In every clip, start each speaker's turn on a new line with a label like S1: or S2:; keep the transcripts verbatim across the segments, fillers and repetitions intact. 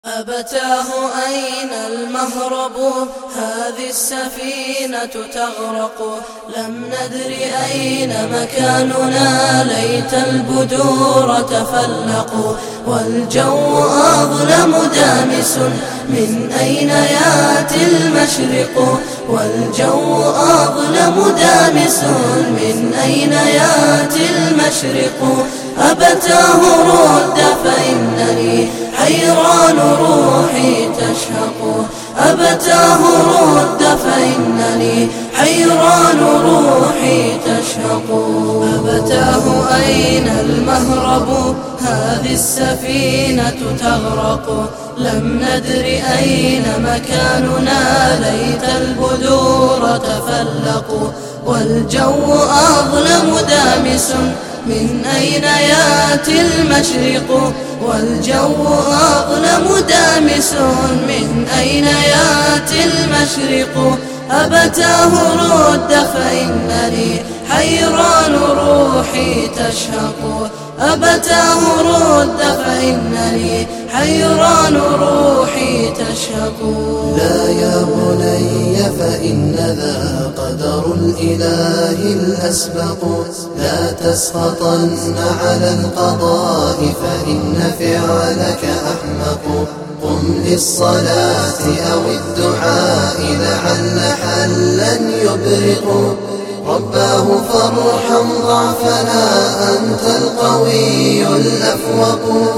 S1: أبتاه أين المهرب؟ هذه السفينة تغرق. لم ندر أين مكاننا، ليت البدور تفلقوا. والجو أظلم دامس، من أين يأتي المشرق؟ والجو أظلم دامس، من أين يأتي المشرق؟ أبتاه رد فإنني حيران روحي تشهق. أبتاه رد فإنني حيران روحي تشهق. أبتاه أين المهرب؟ هذه السفينة تغرق. لم ندر أين مكاننا، ليت البدور تفلقوا. والجو أظلم دامس، من أين يأتي المشرق؟ والجو أظلم دامس، من أين يأتي المشرق؟ أبتاه رد فإنني حيران روحي تشهق. أبتاه رد فإنني حيران روحي تشهق.
S2: لا يا بني فإن ذا قدر الإله الأسبق. لا تسخطن على القضاء، فإن فعلك أحمق. قم للصلاة أو الدعاء، لعل حلا يبرق. رباه فارحم ضعفنا، أنت القوي الأفوق.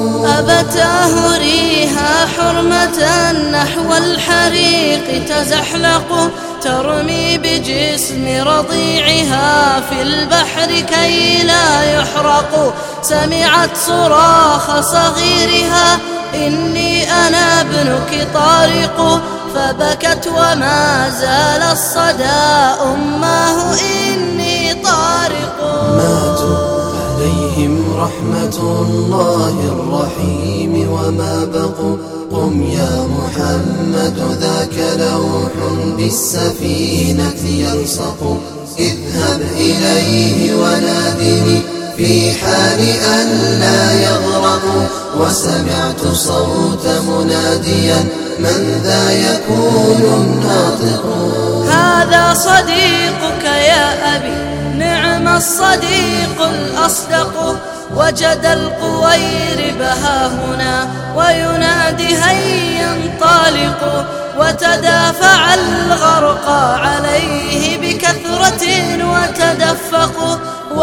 S1: أبتاه ريها حرمة نحو الحريق تزحلق. ترمي بجسم رضيعها في البحر كي لا يحرق. سمعت صراخ صغيرها، إني أنا ابنك طارق. فبكت وما زال الصدى، أماه إني طارق.
S2: ماتوا عليهم رحمة الله الرحيم وما بقوا. قم يا محمد ذاك لوح بالسفينة يلصق. اذهب إليه ونادني في حال أن لا يغرق. وسمعت صوت مناديا، من ذا يكون الناطق؟
S1: هذا صديقك يا أبي، نعم الصديق الأصدق. وجد القويرب ها هنا وينادي هيا انطلقوا. وتدافع الغرقى عليه بكثرة وتدفقوا.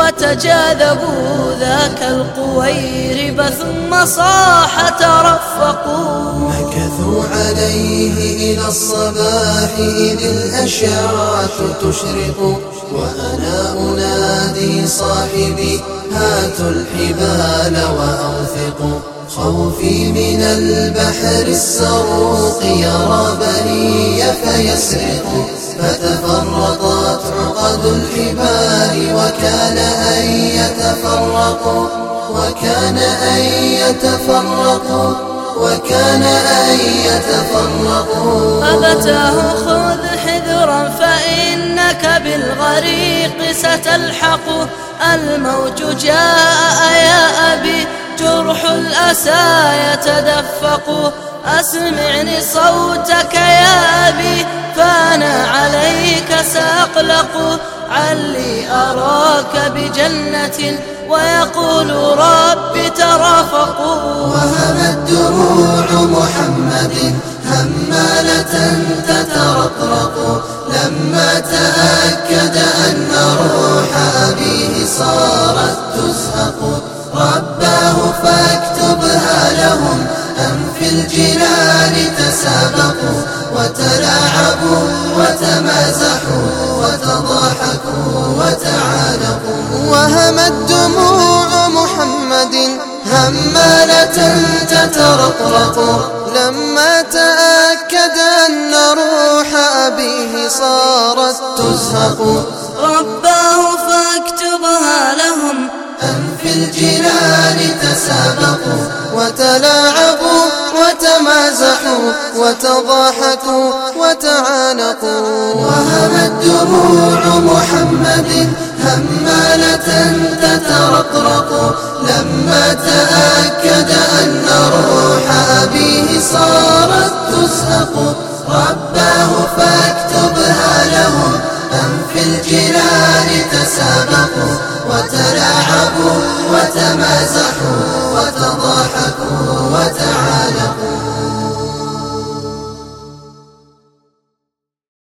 S1: وتجاذبوا ذاك القويرب ثم صاح ترفقوا.
S2: مكثوا عليه إلى الصباح، إذ الأشعة تشرق. وأنا أنادي صاحبي، هاتوا الحبال وأوثقوا. خوفي من البحر السروق، يرى بني فيسرق. فتفرقت عقد الحبال، وكان أن يتفرقوا. وكان أن يتفرقوا. وكان أن يتفرقوا.
S1: أبتاه خذ حذرا، فإنك بالغريق ستلحق. الموج جاء يا أبي، جرح الأسى يتدفق. أسمعني صوتك يا أبي، فأنا عليك سأقلق. علي أراك بجنة، ويقول رب ترافقوا.
S2: وهمت دروع محمد همالة تترقرق. لما تأكد أن روح أبيه صارت تزهق. رباه فاكتبها لهم، أم في الجنان تسابقوا. وتلاعبوا وتمازحوا، وتضاحكوا وتعانقوا. وهمت دموع محمد همالة تترقرق. لما تأكد أن روح أبيه صارت تزهق.
S1: رباه فاكتبها لهم،
S2: أم في الجنان تسابقوا. وتلاعبوا وتمازحوا، وتضاحكوا وتعانقوا. وهمت دموع محمد همالة تترقرق. لما تأكد أن روح أبيه صار فاكتبها لهم، أم في الجنان